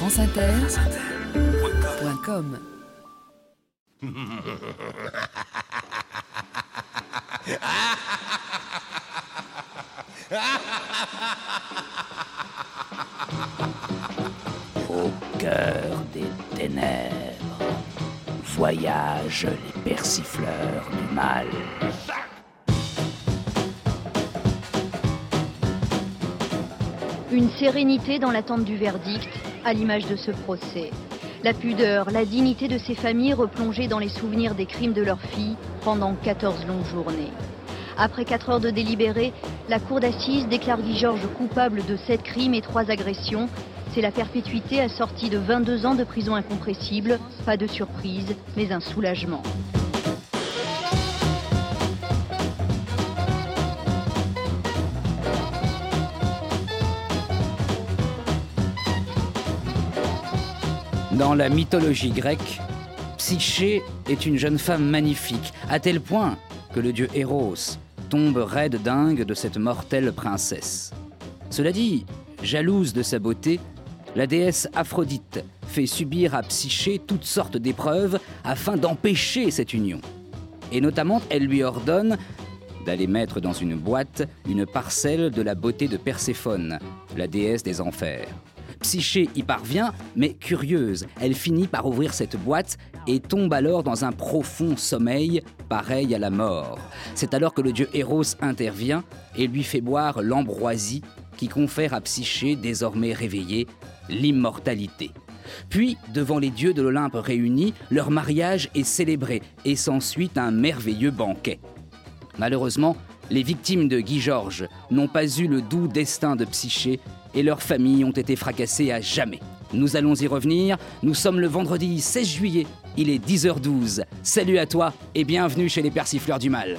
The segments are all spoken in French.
franceinter.com. Au cœur des ténèbres voyagent les persifleurs du mal. Une sérénité dans l'attente du verdict, à l'image de ce procès. La pudeur, la dignité de ces familles replongées dans les souvenirs des crimes de leurs filles pendant 14 longues journées. Après 4 heures de délibéré, la cour d'assises déclare Guy Georges coupable de 7 crimes et 3 agressions. C'est la perpétuité assortie de 22 ans de prison incompressible. Pas de surprise, mais un soulagement. Dans la mythologie grecque, Psyché est une jeune femme magnifique, à tel point que le dieu Eros tombe raide dingue de cette mortelle princesse. Cela dit, jalouse de sa beauté, la déesse Aphrodite fait subir à Psyché toutes sortes d'épreuves afin d'empêcher cette union. Et notamment, elle lui ordonne d'aller mettre dans une boîte une parcelle de la beauté de Perséphone, la déesse des enfers. Psyché y parvient, mais curieuse, elle finit par ouvrir cette boîte et tombe alors dans un profond sommeil, pareil à la mort. C'est alors que le dieu Eros intervient et lui fait boire l'ambroisie qui confère à Psyché, désormais réveillée, l'immortalité. Puis, devant les dieux de l'Olympe réunis, leur mariage est célébré et s'ensuit un merveilleux banquet. Malheureusement, les victimes de Guy Georges n'ont pas eu le doux destin de Psyché et leurs familles ont été fracassées à jamais. Nous allons y revenir, nous sommes le vendredi 16 juillet, il est 10h12. Salut à toi et bienvenue chez les persifleurs du mal.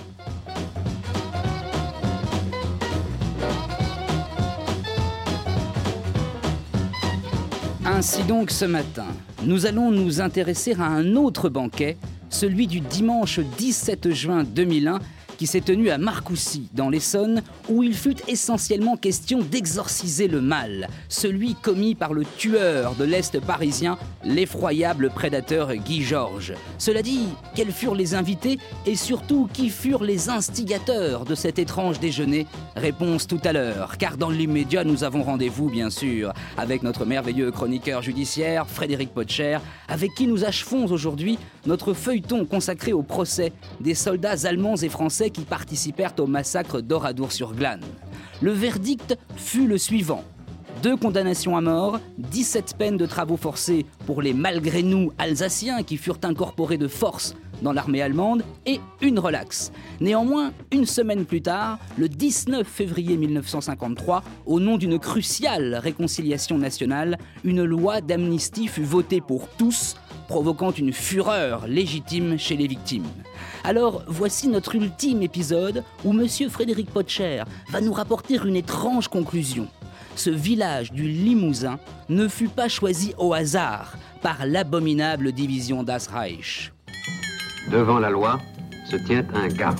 Ainsi donc ce matin, nous allons nous intéresser à un autre banquet, celui du dimanche 17 juin 2001, qui s'est tenu à Marcoussis, dans l'Essonne, où il fut essentiellement question d'exorciser le mal, celui commis par le tueur de l'Est parisien, l'effroyable prédateur Guy Georges. Cela dit, quels furent les invités et surtout qui furent les instigateurs de cet étrange déjeuner? Réponse tout à l'heure, car dans l'immédiat, nous avons rendez-vous, bien sûr, avec notre merveilleux chroniqueur judiciaire, Frédéric Potcher, avec qui nous achevons aujourd'hui notre feuilleton consacré au procès des soldats allemands et français qui participèrent au massacre d'Oradour-sur-Glane. Le verdict fut le suivant. 2 condamnations à mort, 17 peines de travaux forcés pour les malgré nous alsaciens qui furent incorporés de force dans l'armée allemande et une relaxe. Néanmoins, une semaine plus tard, le 19 février 1953, au nom d'une cruciale réconciliation nationale, une loi d'amnistie fut votée pour tous, provoquant une fureur légitime chez les victimes. Alors, voici notre ultime épisode où Monsieur Frédéric Potcher va nous rapporter une étrange conclusion. Ce village du Limousin ne fut pas choisi au hasard par l'abominable division Das Reich. Devant la loi se tient un garde.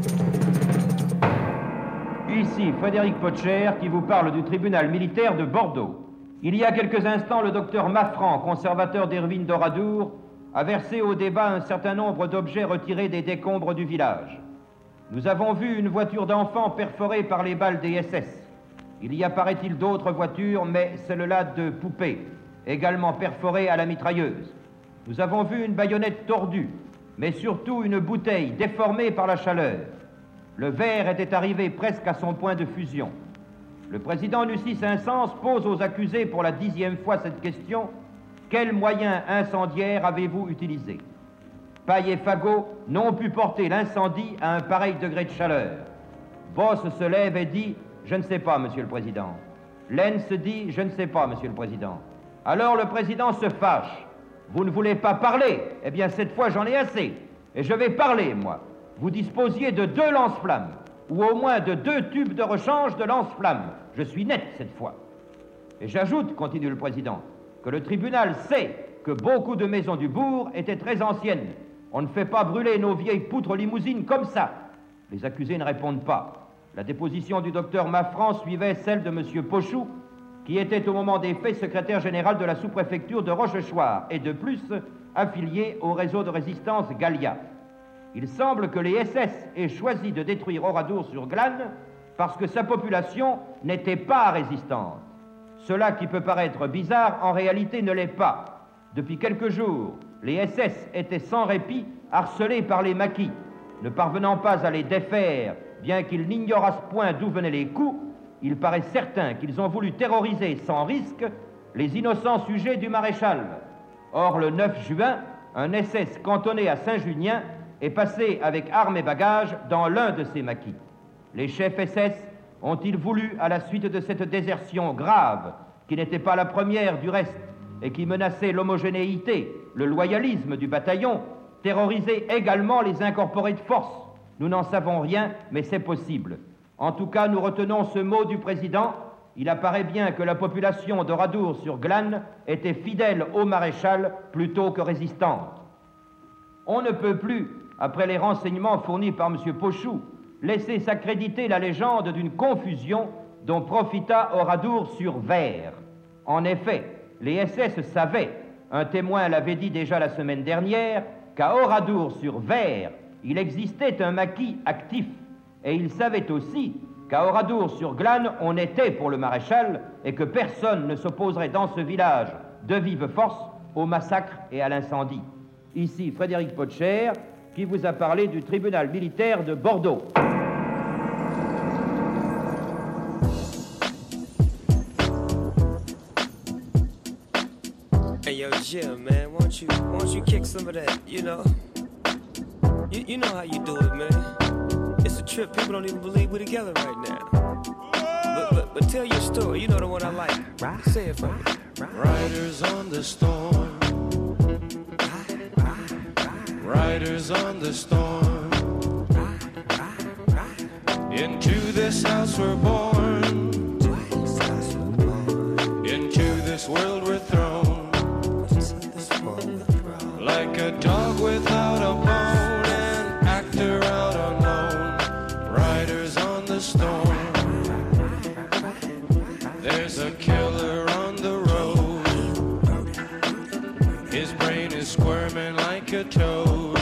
Ici Frédéric Potcher qui vous parle du tribunal militaire de Bordeaux. Il y a quelques instants, le docteur Maffran, conservateur des ruines d'Oradour, a versé au débat un certain nombre d'objets retirés des décombres du village. Nous avons vu une voiture d'enfant perforée par les balles des SS. Il y a, paraît-il, d'autres voitures, mais celle-là de poupée, également perforée à la mitrailleuse. Nous avons vu une baïonnette tordue, mais surtout une bouteille déformée par la chaleur. Le verre était arrivé presque à son point de fusion. Le président Lucie Saint-Saëns pose aux accusés pour la 10e fois cette question. Quels moyens incendiaires avez-vous utilisés? Paille et fagot n'ont pu porter l'incendie à un pareil degré de chaleur. Boss se lève et dit « Je ne sais pas, Monsieur le Président ». Lenz dit « Je ne sais pas, Monsieur le Président ». Alors le Président se fâche. « Vous ne voulez pas parler? Eh bien, cette fois, j'en ai assez. Et je vais parler, moi. Vous disposiez de 2 lance-flammes, ou au moins de 2 tubes de rechange de lance-flammes. Je suis net cette fois. Et j'ajoute, continue le Président, que le tribunal sait que beaucoup de maisons du bourg étaient très anciennes. On ne fait pas brûler nos vieilles poutres limousines comme ça. » Les accusés ne répondent pas. La déposition du docteur Maffran suivait celle de M. Pochou, qui était au moment des faits secrétaire général de la sous-préfecture de Rochechouart et de plus affilié au réseau de résistance Gallia. Il semble que les SS aient choisi de détruire Oradour-sur-Glane parce que sa population n'était pas résistante. Cela qui peut paraître bizarre, en réalité ne l'est pas. Depuis quelques jours, les SS étaient sans répit harcelés par les maquis. Ne parvenant pas à les défaire, bien qu'ils n'ignorassent point d'où venaient les coups, il paraît certain qu'ils ont voulu terroriser sans risque les innocents sujets du maréchal. Or, le 9 juin, un SS cantonné à Saint-Junien est passé avec armes et bagages dans l'un de ces maquis. Les chefs SS ont-ils voulu, à la suite de cette désertion grave, qui n'était pas la première du reste et qui menaçait l'homogénéité, le loyalisme du bataillon, terroriser également les incorporés de force? Nous n'en savons rien, mais c'est possible. En tout cas, nous retenons ce mot du président. Il apparaît bien que la population d'Oradour-sur-Glane était fidèle au maréchal plutôt que résistante. On ne peut plus, après les renseignements fournis par M. Pochou, laisser s'accréditer la légende d'une confusion dont profita Oradour-sur-Ver. En effet, les SS savaient, un témoin l'avait dit déjà la semaine dernière, qu'à Oradour-sur-Ver, il existait un maquis actif. Et ils savaient aussi qu'à Oradour-sur-Glane, on était pour le maréchal et que personne ne s'opposerait dans ce village de vive force au massacre et à l'incendie. Ici Frédéric Potcher, qui vous a parlé du tribunal militaire de Bordeaux. Hey yo, Jim, man, why don't you kick some of that, you know? You know how you do it, man. It's a trip, people don't even believe we're together right now. But tell your story, you know the one I like. Say it for me. Riders on the storm. Riders on the storm. Into this house we're born. Into this world we're thrown. Like a dog without a bone, an actor out alone. Riders on the storm. There's a killer on the road. His brain is squirming like a toad.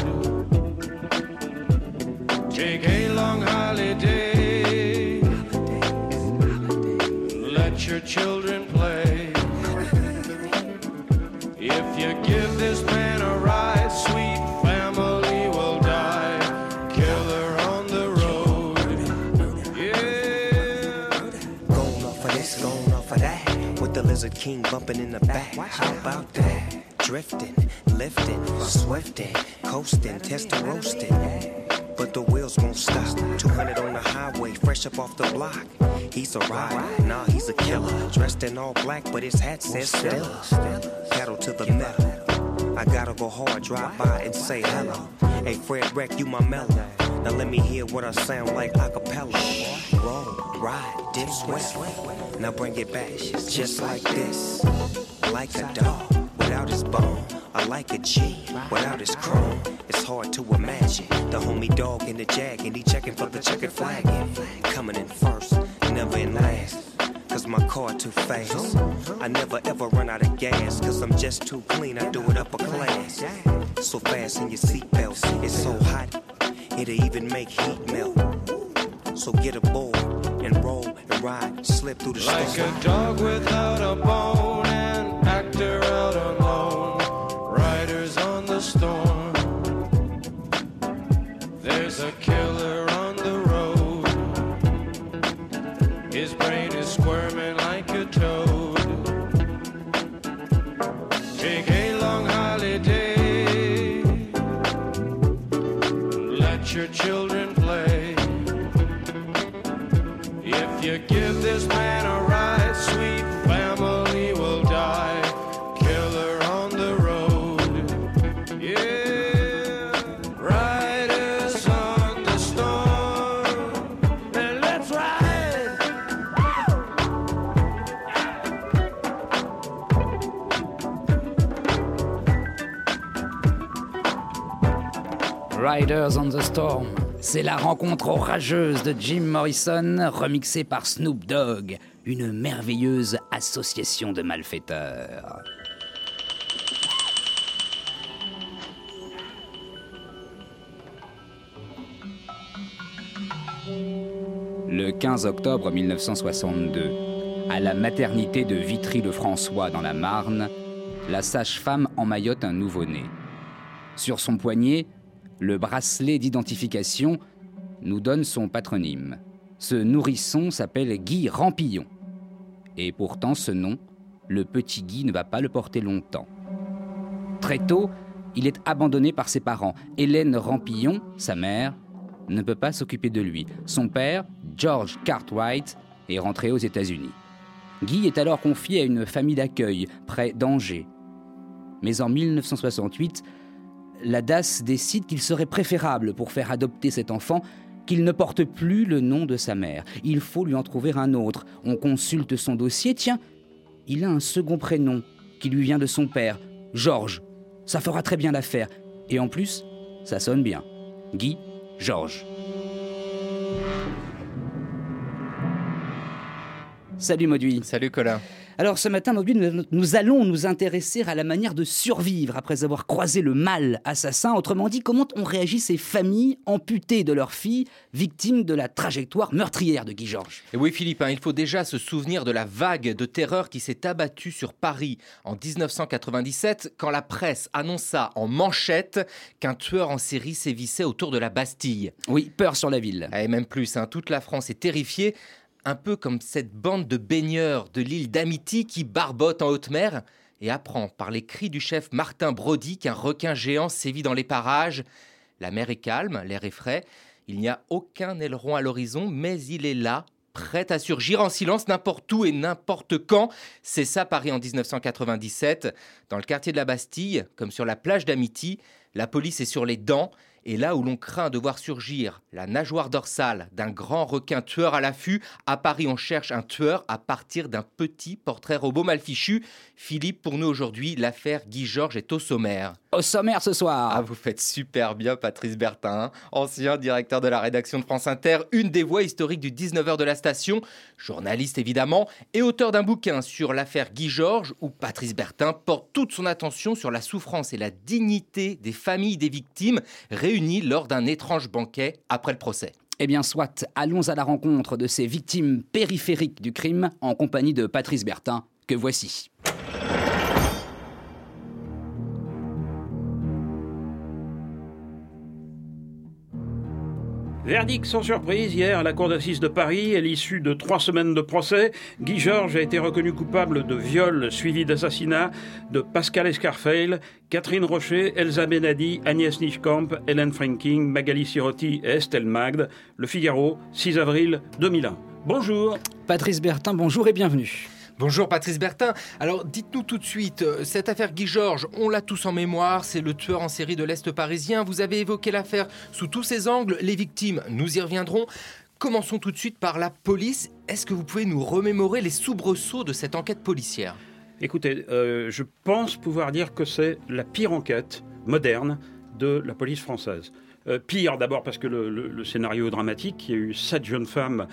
Take a long holiday. Let your children play. If you give this man a ride, sweet family will die. Killer on the road. Yeah. Going off of this, going off of that. With the Lizard King bumping in the back. How about that? Drifting, lifting, swifting, coasting, testing, roasting. But the wheels won't stop. 200 on the highway, fresh up off the block. He's a rider, nah, he's a killer. Dressed in all black, but his hat says Stella. Pedal to the metal. I gotta go hard, drive by and say hello. Hey, Fred Wreck, you my mellow. Now let me hear what I sound like a cappella. Roll, ride, dip, sweat. Now bring it back, just like this. Like a dog without his bone. I like a G without his chrome. It's hard to imagine the homie dog in the jag and he checking for the checkered flag. Coming in first, never in last. Cause my car too fast. I never ever run out of gas. Cause I'm just too clean, I do it upper class. So fast in your seatbelts, it's so hot, it'll even make heat melt. So get aboard and roll and ride, slip through the storm. Like a dog without a bone, an actor out alone. Riders on the storm. There's a killer on the road. His brain is squirming like a toad. Take a long holiday. Let your children play. If you give this man a ride, sweet family will die. Killer on the road. Yeah. Riders on the storm. And let's ride. Riders on the Storm. C'est la rencontre orageuse de Jim Morrison, remixée par Snoop Dogg, une merveilleuse association de malfaiteurs. Le 15 octobre 1962, à la maternité de Vitry-le-François dans la Marne, la sage-femme emmaillote un nouveau-né. Sur son poignet, le bracelet d'identification nous donne son patronyme. Ce nourrisson s'appelle Guy Rampillon. Et pourtant, ce nom, le petit Guy ne va pas le porter longtemps. Très tôt, il est abandonné par ses parents. Hélène Rampillon, sa mère, ne peut pas s'occuper de lui. Son père, George Cartwright, est rentré aux États-Unis. Guy est alors confié à une famille d'accueil près d'Angers. Mais en 1968, la DAS décide qu'il serait préférable pour faire adopter cet enfant qu'il ne porte plus le nom de sa mère. Il faut lui en trouver un autre. On consulte son dossier. Tiens, il a un second prénom qui lui vient de son père, Georges. Ça fera très bien l'affaire. Et en plus, ça sonne bien. Guy, Georges. Salut Mauduit. Salut Colin. Alors ce matin, Mauduit, nous allons nous intéresser à la manière de survivre après avoir croisé le mal assassin. Autrement dit, comment ont réagi ces familles amputées de leurs filles, victimes de la trajectoire meurtrière de Guy Georges. Et oui Philippe, il faut déjà se souvenir de la vague de terreur qui s'est abattue sur Paris en 1997 quand la presse annonça en manchette qu'un tueur en série sévissait autour de la Bastille. Oui, peur sur la ville. Et même plus, toute la France est terrifiée. Un peu comme cette bande de baigneurs de l'île d'Amity qui barbote en haute mer et apprend par les cris du chef Martin Brody qu'un requin géant sévit dans les parages. La mer est calme, l'air est frais, il n'y a aucun aileron à l'horizon, mais il est là, prêt à surgir en silence n'importe où et n'importe quand. C'est ça Paris en 1997. Dans le quartier de la Bastille, comme sur la plage d'Amity, la police est sur les dents. Et là où l'on craint de voir surgir la nageoire dorsale d'un grand requin tueur à l'affût, à Paris on cherche un tueur à partir d'un petit portrait robot mal fichu. Philippe, pour nous aujourd'hui, l'affaire Guy Georges est au sommaire. Au sommaire ce soir. Vous faites super bien Patrice Bertin, ancien directeur de la rédaction de France Inter, une des voix historiques du 19h de la station, journaliste évidemment, et auteur d'un bouquin sur l'affaire Guy Georges, où Patrice Bertin porte toute son attention sur la souffrance et la dignité des familles des victimes réunies lors d'un étrange banquet après le procès. Eh bien soit, allons à la rencontre de ces victimes périphériques du crime en compagnie de Patrice Bertin, que voici. Verdict sans surprise hier à la cour d'assises de Paris. À l'issue de 3 semaines de procès, Guy Georges a été reconnu coupable de viol suivi d'assassinat de Pascal Escarfeil, Catherine Rocher, Elsa Benadi, Agnès Nischkamp, Hélène Franking, Magali Sirotti et Estelle Magde. Le Figaro, 6 avril 2001. Bonjour. Patrice Bertin, bonjour et bienvenue. Bonjour Patrice Bertin. Alors dites-nous tout de suite, cette affaire Guy Georges, on l'a tous en mémoire, c'est le tueur en série de l'Est parisien. Vous avez évoqué l'affaire sous tous ses angles, les victimes, nous y reviendrons. Commençons tout de suite par la police. Est-ce que vous pouvez nous remémorer les soubresauts de cette enquête policière ? Écoutez, je pense pouvoir dire que c'est la pire enquête moderne de la police française. Pire d'abord parce que le scénario dramatique, il y a eu 7 jeunes femmes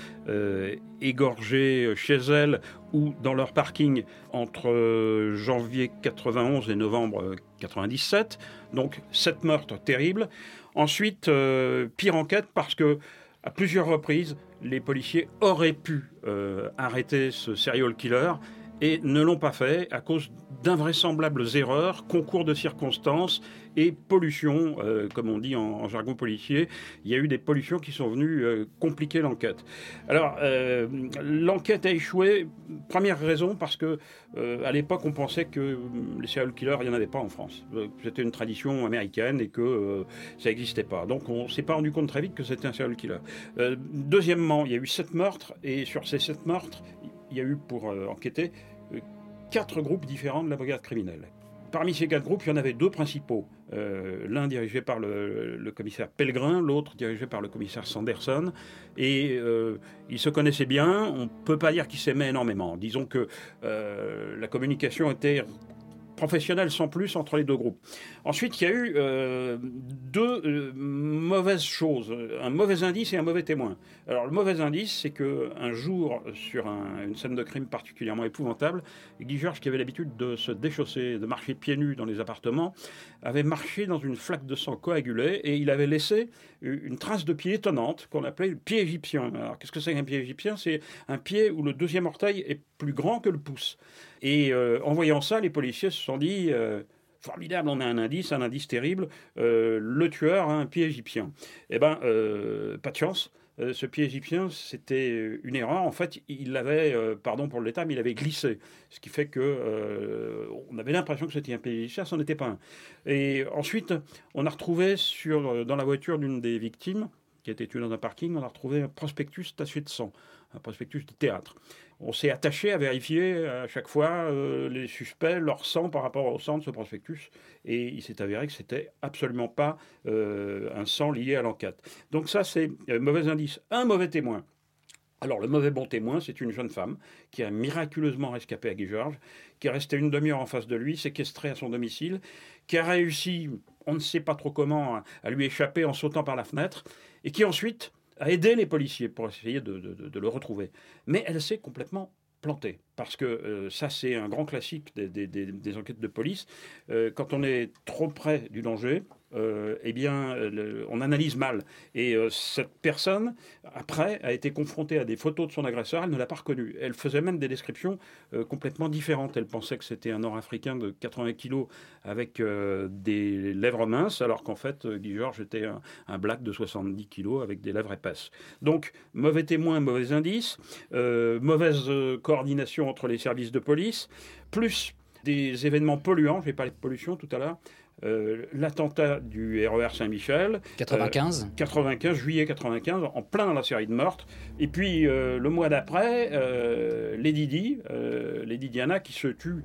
égorgées chez elles ou dans leur parking entre janvier 91 et novembre 97. Donc 7 meurtres terribles. Ensuite, pire enquête parce que à plusieurs reprises, les policiers auraient pu arrêter ce serial killer et ne l'ont pas fait à cause d'invraisemblables erreurs, concours de circonstances et pollution, comme on dit en jargon policier. Il y a eu des pollutions qui sont venues compliquer l'enquête. Alors, l'enquête a échoué. Première raison, parce que à l'époque, on pensait que les serial killers, il n'y en avait pas en France. C'était une tradition américaine et que ça n'existait pas. Donc, on ne s'est pas rendu compte très vite que c'était un serial killer. Deuxièmement, il y a eu 7 meurtres, et sur ces 7 meurtres, il y a eu, pour enquêter, 4 groupes différents de la brigade criminelle. Parmi ces 4 groupes, il y en avait 2 principaux. L'un dirigé par le commissaire Pellegrin, l'autre dirigé par le commissaire Sanderson. Et ils se connaissaient bien. On ne peut pas dire qu'ils s'aimaient énormément. Disons que la communication était professionnel sans plus entre les deux groupes. Ensuite, il y a eu deux mauvaises choses, un mauvais indice et un mauvais témoin. Alors, le mauvais indice, c'est qu'un jour, sur une scène de crime particulièrement épouvantable, Guy Georges, qui avait l'habitude de se déchausser, de marcher pieds nus dans les appartements, avait marché dans une flaque de sang coagulée et il avait laissé une trace de pied étonnante qu'on appelait le pied égyptien. Alors, qu'est-ce que c'est qu'un pied égyptien ? C'est un pied où le deuxième orteil est plus grand que le pouce. Et en voyant ça, les policiers se sont dit formidable, on a un indice terrible, le tueur a un pied égyptien. Eh bien, pas de chance. Ce pied égyptien, c'était une erreur. En fait, il l'avait, pardon pour le détail, mais il avait glissé. Ce qui fait que on avait l'impression que c'était un pied égyptien, ce n'en était pas un. Et ensuite, on a retrouvé dans la voiture d'une des victimes, qui a été tuée dans un parking, on a retrouvé un prospectus taché de sang, un prospectus de théâtre. On s'est attaché à vérifier à chaque fois les suspects, leur sang par rapport au sang de ce prospectus. Et il s'est avéré que c'était absolument pas un sang lié à l'enquête. Donc ça, c'est un mauvais indice. Un mauvais témoin. Alors, le mauvais bon témoin, c'est une jeune femme qui a miraculeusement rescapé à Guy Georges, qui est restée une demi-heure en face de lui, séquestrée à son domicile, qui a réussi, on ne sait pas trop comment, à lui échapper en sautant par la fenêtre, et qui ensuite a aidé les policiers pour essayer de le retrouver. Mais elle s'est complètement plantée, parce que ça, c'est un grand classique des enquêtes de police. Quand on est trop près du danger, eh bien, on analyse mal. Et cette personne, après, a été confrontée à des photos de son agresseur. Elle ne l'a pas reconnu. Elle faisait même des descriptions complètement différentes. Elle pensait que c'était un Nord-Africain de 80 kilos avec des lèvres minces, alors qu'en fait, Guy Georges était un black de 70 kilos avec des lèvres épaisses. Donc, mauvais témoin, mauvais indice, mauvaise coordination entre les services de police, plus des événements polluants. J'ai parlé de pollution tout à l'heure. L'attentat du RER Saint-Michel. 95. 95, juillet 95, en plein dans la série de meurtres. Et puis, le mois d'après, Lady Diana, qui se tue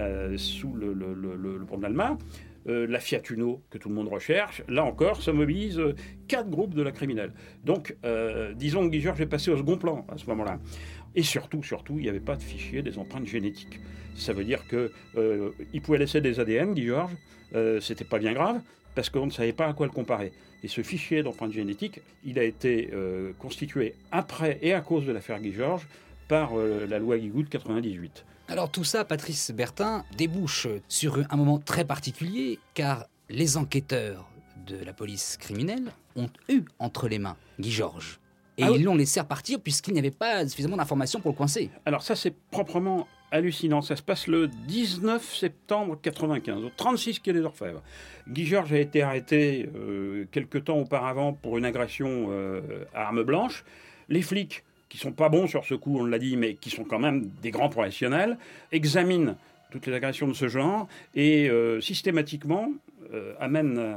sous le pont de l'Alma. La Fiat Uno, que tout le monde recherche. Là encore, ça mobilise 4 groupes de la criminelle. Donc, disons que Guy Georges est passé au second plan à ce moment-là. Et surtout, il n'y avait pas de fichier des empreintes génétiques. Ça veut dire qu'il pouvait laisser des ADN, Guy Georges, c'était pas bien grave, parce qu'on ne savait pas à quoi le comparer. Et ce fichier d'empreintes génétiques, il a été constitué après et à cause de l'affaire Guy Georges par la loi Guigout de 98. Alors tout ça, Patrice Bertin, débouche sur un moment très particulier, car les enquêteurs de la police criminelle ont eu entre les mains Guy Georges. Et ils l'ont laissé repartir puisqu'il n'y avait pas suffisamment d'informations pour le coincer. Alors ça, c'est proprement hallucinant. Ça se passe le 19 septembre 95, au 36 quai des Orfèvres. Guy Georges a été arrêté quelque temps auparavant pour une agression à arme blanche. Les flics, qui sont pas bons sur ce coup, on l'a dit, mais qui sont quand même des grands professionnels, examinent toutes les agressions de ce genre et systématiquement amènent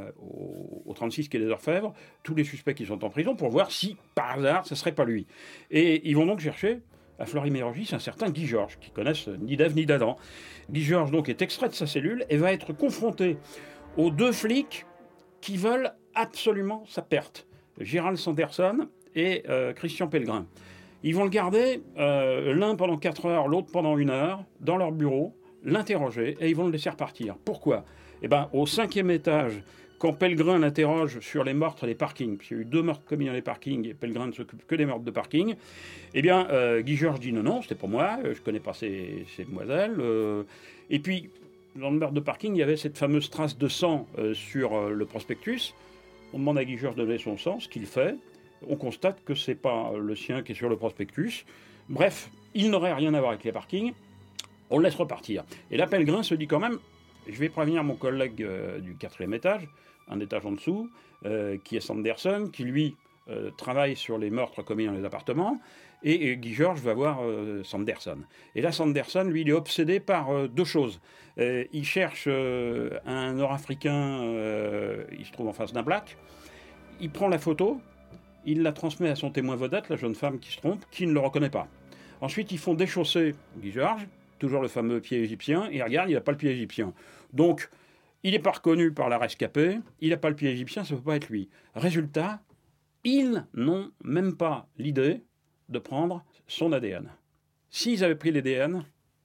au 36 quai des Orfèvres tous les suspects qui sont en prison pour voir si, par hasard, ce ne serait pas lui. Et ils vont donc chercher à Fleury-Mérogis un certain Guy Georges, qui connaissent ni d'Ève ni d'Adam. Guy Georges donc est extrait de sa cellule et va être confronté aux 2 flics qui veulent absolument sa perte, Gérald Sanderson et Christian Pellegrin. Ils vont le garder, l'un pendant 4 heures, l'autre pendant 1 heure, dans leur bureau, l'interroger, et ils vont le laisser repartir. Pourquoi ? Eh bien, au 5e étage, quand Pellegrin l'interroge sur les meurtres des parkings, puisqu'il y a eu 2 meurtres commis dans les parkings, et Pellegrin ne s'occupe que des meurtres de parking, eh bien, Guy Georges dit non, c'était pas moi, je connais pas ces demoiselles. Et puis, dans le meurtre de parking, il y avait cette fameuse trace de sang sur le prospectus. On demande à Guy Georges de donner son sang, ce qu'il fait. On constate que c'est pas le sien qui est sur le prospectus. Bref, il n'aurait rien à voir avec les parkings. On le laisse repartir. Et là, Pellegrin se dit quand même, je vais prévenir mon collègue du 4e étage, un étage en dessous, qui est Sanderson, qui lui travaille sur les meurtres commis dans les appartements. Et Guy Georges va voir Sanderson. Et là, Sanderson, lui, il est obsédé par 2 choses. Il cherche un Nord-Africain, il se trouve en face d'un black. Il prend la photo. Il la transmet à son témoin vedette, la jeune femme qui se trompe, qui ne le reconnaît pas. Ensuite, ils font déchausser Guy Georges, toujours le fameux pied égyptien, et regarde, il n'a pas le pied égyptien. Donc, il n'est pas reconnu par la rescapée, il n'a pas le pied égyptien, ça ne peut pas être lui. Résultat, ils n'ont même pas l'idée de prendre son ADN. S'ils avaient pris l'ADN,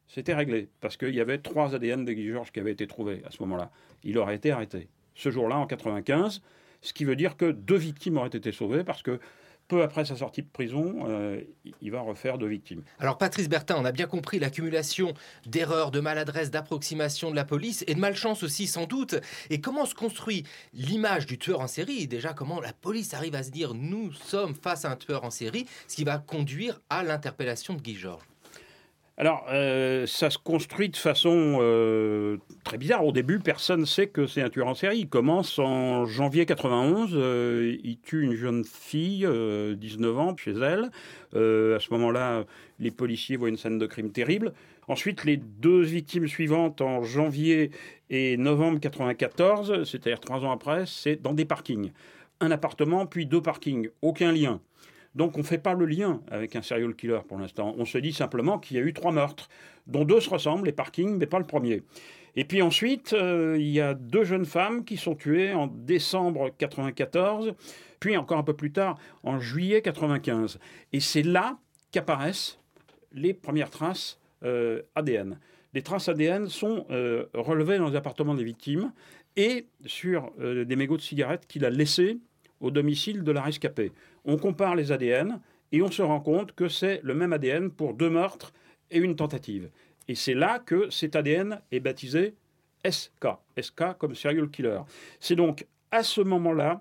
c'était réglé, parce qu'il y avait 3 ADN de Guy Georges qui avaient été trouvés à ce moment-là. Il aurait été arrêté. Ce jour-là, en 95, ce qui veut dire que 2 victimes auraient été sauvées, parce que peu après sa sortie de prison, il va refaire 2 victimes. Alors Patrice Bertin, on a bien compris l'accumulation d'erreurs, de maladresse, d'approximation de la police et de malchance aussi sans doute. Et comment se construit l'image du tueur en série? Déjà, comment la police arrive à se dire nous sommes face à un tueur en série, ce qui va conduire à l'interpellation de Guy Georges? Alors, ça se construit de façon très bizarre. Au début, personne ne sait que c'est un tueur en série. Il commence en janvier 91. Il tue une jeune fille, 19 ans, chez elle. À ce moment-là, les policiers voient une scène de crime terrible. Ensuite, les 2 victimes suivantes, en janvier et novembre 94, c'est-à-dire 3 ans après, c'est dans des parkings. Un appartement, puis 2 parkings. Aucun lien. Donc on ne fait pas le lien avec un serial killer pour l'instant. On se dit simplement qu'il y a eu 3 meurtres, dont 2 se ressemblent, les parkings, mais pas le premier. Et puis ensuite, il y a 2 jeunes femmes qui sont tuées en décembre 94, puis encore un peu plus tard, en juillet 95. Et c'est là qu'apparaissent les premières traces ADN. Les traces ADN sont relevées dans les appartements des victimes et sur des mégots de cigarettes qu'il a laissés au domicile de la rescapée. On compare les ADN et on se rend compte que c'est le même ADN pour 2 meurtres et une tentative. Et c'est là que cet ADN est baptisé SK. SK comme serial killer. C'est donc à ce moment-là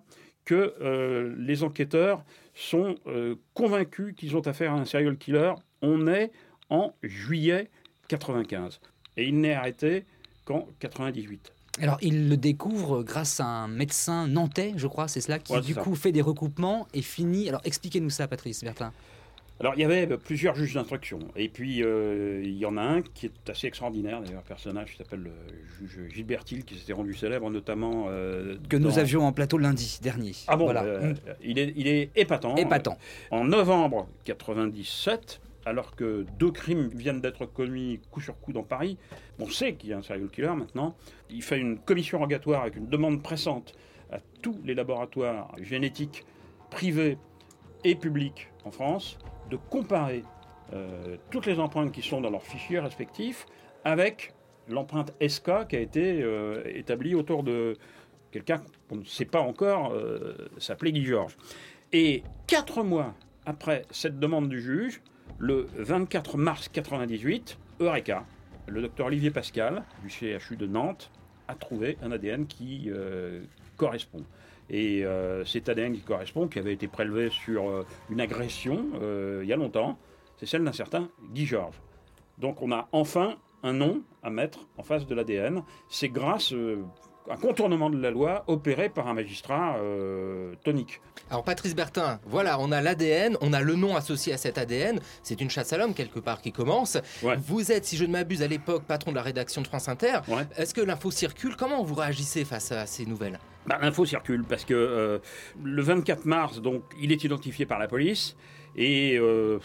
que les enquêteurs sont convaincus qu'ils ont affaire à un serial killer. On est en juillet 95. Et il n'est arrêté qu'en 98. Alors, il le découvre grâce à un médecin nantais, je crois, c'est cela, qui fait des recoupements et finit... Alors, expliquez-nous ça, Patrice Bertin. Alors, il y avait plusieurs juges d'instruction. Et puis, il y en a un qui est assez extraordinaire, d'ailleurs, un personnage qui s'appelle le juge Gilbert Hill, qui s'était rendu célèbre, notamment... que nous avions en plateau lundi dernier. Ah bon, voilà. Il est épatant. Épatant. En novembre 97... alors que 2 crimes viennent d'être commis coup sur coup dans Paris, on sait qu'il y a un serial killer maintenant. Il fait une commission rogatoire avec une demande pressante à tous les laboratoires génétiques privés et publics en France de comparer toutes les empreintes qui sont dans leurs fichiers respectifs avec l'empreinte SK qui a été établie autour de quelqu'un qu'on ne sait pas encore s'appelait Guy Georges. Et 4 mois après cette demande du juge, le 24 mars 98, Eureka, le docteur Olivier Pascal, du CHU de Nantes, a trouvé un ADN qui correspond. Et cet ADN qui correspond, qui avait été prélevé sur une agression il y a longtemps, c'est celle d'un certain Guy Georges. Donc on a enfin un nom à mettre en face de l'ADN. C'est grâce à un contournement de la loi opéré par un magistrat tonique. Alors Patrice Bertin, voilà, on a l'ADN, on a le nom associé à cet ADN. C'est une chasse à l'homme quelque part qui commence. Ouais. Vous êtes, si je ne m'abuse, à l'époque patron de la rédaction de France Inter. Ouais. Est-ce que l'info circule? Comment vous réagissez face à ces nouvelles? L'info circule parce que le 24 mars, donc, il est identifié par la police et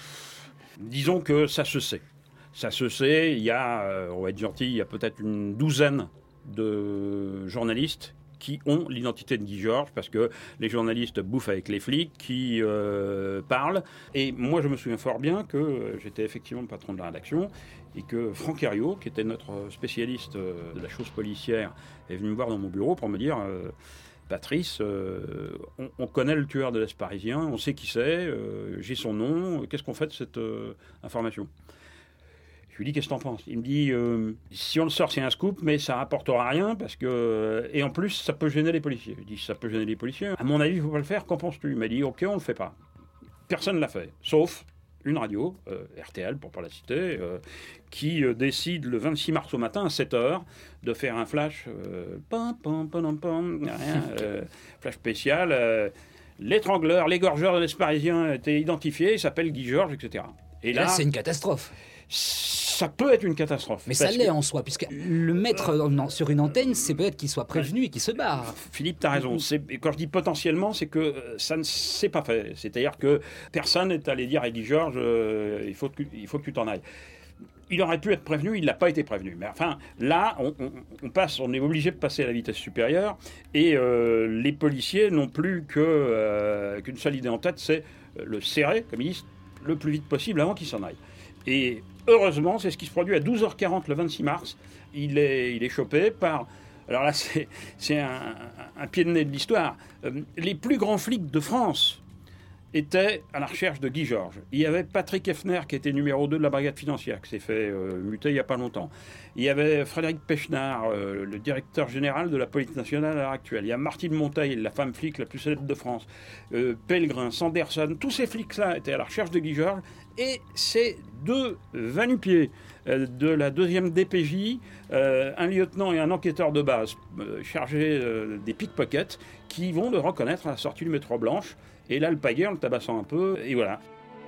disons que ça se sait. Ça se sait, il y a, on va être gentil, il y a peut-être une douzaine de journalistes qui ont l'identité de Guy Georges, parce que les journalistes bouffent avec les flics, qui parlent. Et moi, je me souviens fort bien que j'étais effectivement le patron de la rédaction, et que Franck Herriot, qui était notre spécialiste de la chose policière, est venu me voir dans mon bureau pour me dire Patrice, on connaît le tueur de l'Est parisien, on sait qui c'est, j'ai son nom, qu'est-ce qu'on fait de cette information ? Je lui dis, qu'est-ce que t'en penses? Il me dit, si on le sort, c'est un scoop, mais ça rapportera rien, parce que... Et en plus, ça peut gêner les policiers. Je dis, ça peut gêner les policiers. À mon avis, il ne faut pas le faire, qu'en penses-tu? Il m'a dit, ok, on ne le fait pas. Personne ne l'a fait, sauf une radio, RTL, pour ne pas la citer, qui décide le 26 mars au matin, à 7h, de faire un flash, flash spécial, l'étrangleur, l'égorgeur de l'Est parisien a été identifié, il s'appelle Guy Georges, etc. Et là, c'est une catastrophe. Ça peut être une catastrophe. Mais ça l'est en soi, puisque le mettre sur une antenne, c'est peut-être qu'il soit prévenu et qu'il se barre. Philippe, tu as raison. Quand je dis potentiellement, c'est que ça ne s'est pas fait. C'est-à-dire que personne n'est allé dire à Guy Georges il faut que tu t'en ailles. Il aurait pu être prévenu, il n'a pas été prévenu. Mais enfin, là, on est obligé de passer à la vitesse supérieure et les policiers n'ont plus qu'une seule idée en tête, c'est le serrer, comme ils disent, le plus vite possible avant qu'il s'en aille. Et heureusement, c'est ce qui se produit à 12h40 le 26 mars. Il est chopé par... Alors là, c'est un pied de nez de l'histoire. Les plus grands flics de France étaient à la recherche de Guy Georges. Il y avait Patrick Effner, qui était numéro 2 de la brigade financière, qui s'est fait muter il n'y a pas longtemps. Il y avait Frédéric Pechnard, le directeur général de la police nationale à l'heure actuelle. Il y a Martine Monteil, la femme flic la plus célèbre de France. Pellegrin, Sanderson, tous ces flics-là étaient à la recherche de Guy Georges. Et ces deux va-nu-pieds de la 2e DPJ, un lieutenant et un enquêteur de base chargés des pickpockets, qui vont le reconnaître à la sortie du métro Blanche. Et là, le pagaire, le tabassant un peu, et voilà.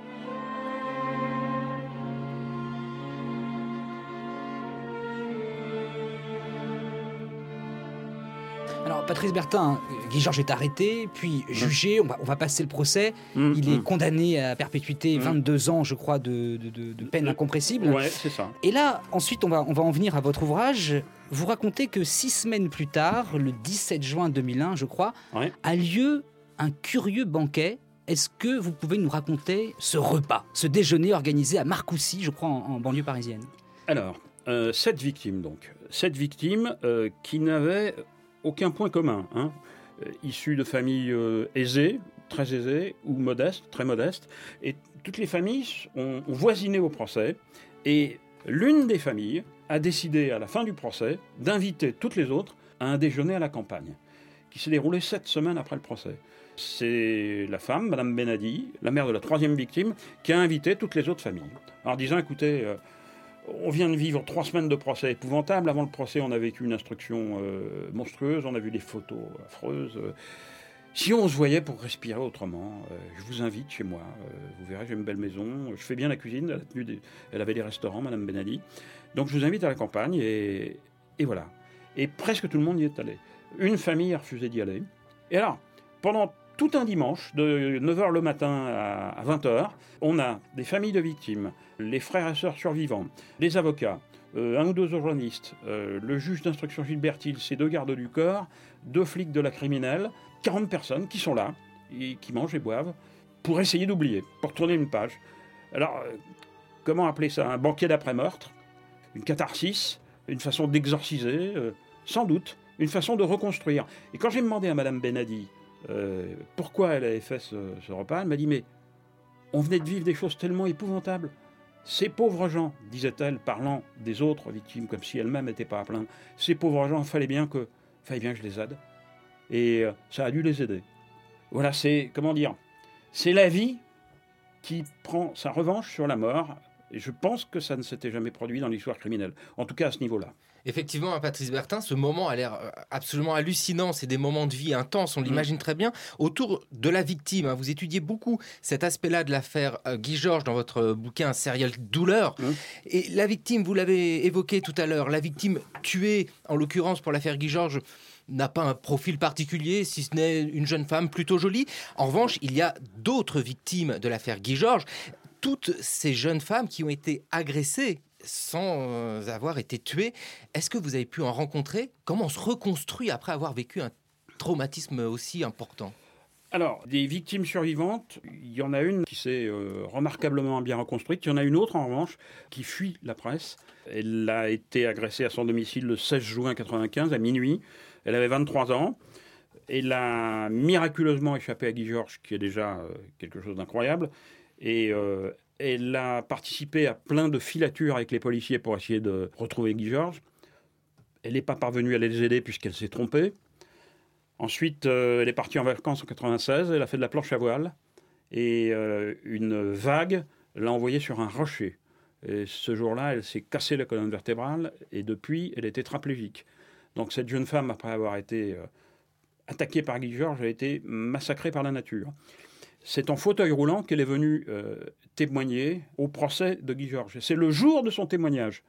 Alors, Patrice Bertin, Guy Georges est arrêté, puis jugé, on va passer le procès. Il est condamné à perpétuité, 22 ans, je crois, de peine incompressible. Ouais, c'est ça. Et là, ensuite, on va en venir à votre ouvrage. Vous racontez que 6 semaines plus tard, le 17 juin 2001, je crois, a lieu un curieux banquet. Est-ce que vous pouvez nous raconter ce repas, ce déjeuner organisé à Marcoussis, je crois, en banlieue parisienne? Alors, 7 victimes, donc. 7 victimes qui n'avaient aucun point commun, issues de familles aisées, très aisées, ou modestes, très modestes. Et toutes les familles ont voisiné au procès. Et l'une des familles a décidé, à la fin du procès, d'inviter toutes les autres à un déjeuner à la campagne, qui s'est déroulé 7 semaines après le procès. C'est la femme, Madame Benadi, la mère de la 3e victime, qui a invité toutes les autres familles. En disant, écoutez, on vient de vivre 3 semaines de procès épouvantables. Avant le procès, on a vécu une instruction monstrueuse, on a vu des photos affreuses. Si on se voyait pour respirer autrement, je vous invite chez moi. Vous verrez, j'ai une belle maison. Je fais bien la cuisine. Elle avait des restaurants, Madame Benadi. Donc je vous invite à la campagne et voilà. Et presque tout le monde y est allé. Une famille a refusé d'y aller. Et alors, pendant tout un dimanche, de 9h le matin à 20h, on a des familles de victimes, les frères et sœurs survivants, les avocats, un ou deux journalistes, le juge d'instruction Gilbert Hill, ses 2 gardes du corps, 2 flics de la criminelle, 40 personnes qui sont là, et qui mangent et boivent, pour essayer d'oublier, pour tourner une page. Alors, comment appeler ça? Un banquet d'après-meurtre, une catharsis, une façon d'exorciser, sans doute, une façon de reconstruire. Et quand j'ai demandé à Madame Benadi pourquoi elle avait fait ce repas, elle m'a dit, mais on venait de vivre des choses tellement épouvantables. Ces pauvres gens, disait-elle, parlant des autres victimes, comme si elle-même n'était pas à plaindre, ces pauvres gens, fallait bien que je les aide. Et ça a dû les aider. Voilà, c'est la vie qui prend sa revanche sur la mort. Et je pense que ça ne s'était jamais produit dans l'histoire criminelle, en tout cas à ce niveau-là. Effectivement, Patrice Bertin, ce moment a l'air absolument hallucinant. C'est des moments de vie intenses, on l'imagine très bien. Autour de la victime, vous étudiez beaucoup cet aspect-là de l'affaire Guy Georges dans votre bouquin Serial Douleur. Et la victime, vous l'avez évoqué tout à l'heure, la victime tuée, en l'occurrence pour l'affaire Guy Georges, n'a pas un profil particulier, si ce n'est une jeune femme plutôt jolie. En revanche, il y a d'autres victimes de l'affaire Guy Georges. Toutes ces jeunes femmes qui ont été agressées sans avoir été tuées, est-ce que vous avez pu en rencontrer? Comment on se reconstruit après avoir vécu un traumatisme aussi important? Alors, des victimes survivantes, il y en a une qui s'est remarquablement bien reconstruite. Il y en a une autre, en revanche, qui fuit la presse. Elle a été agressée à son domicile le 16 juin 1995, à minuit. Elle avait 23 ans. Elle a miraculeusement échappé à Guy Georges, qui est déjà quelque chose d'incroyable. Et elle a participé à plein de filatures avec les policiers pour essayer de retrouver Guy Georges. Elle n'est pas parvenue à les aider puisqu'elle s'est trompée. Ensuite, elle est partie en vacances en 1996. Elle a fait de la planche à voile. Et une vague l'a envoyée sur un rocher. Et ce jour-là, elle s'est cassée la colonne vertébrale. Et depuis, elle est tétraplégique. Donc cette jeune femme, après avoir été attaquée par Guy Georges, a été massacrée par la nature. C'est en fauteuil roulant qu'elle est venue témoigner au procès de Guy Georges. C'est le jour de son témoignage,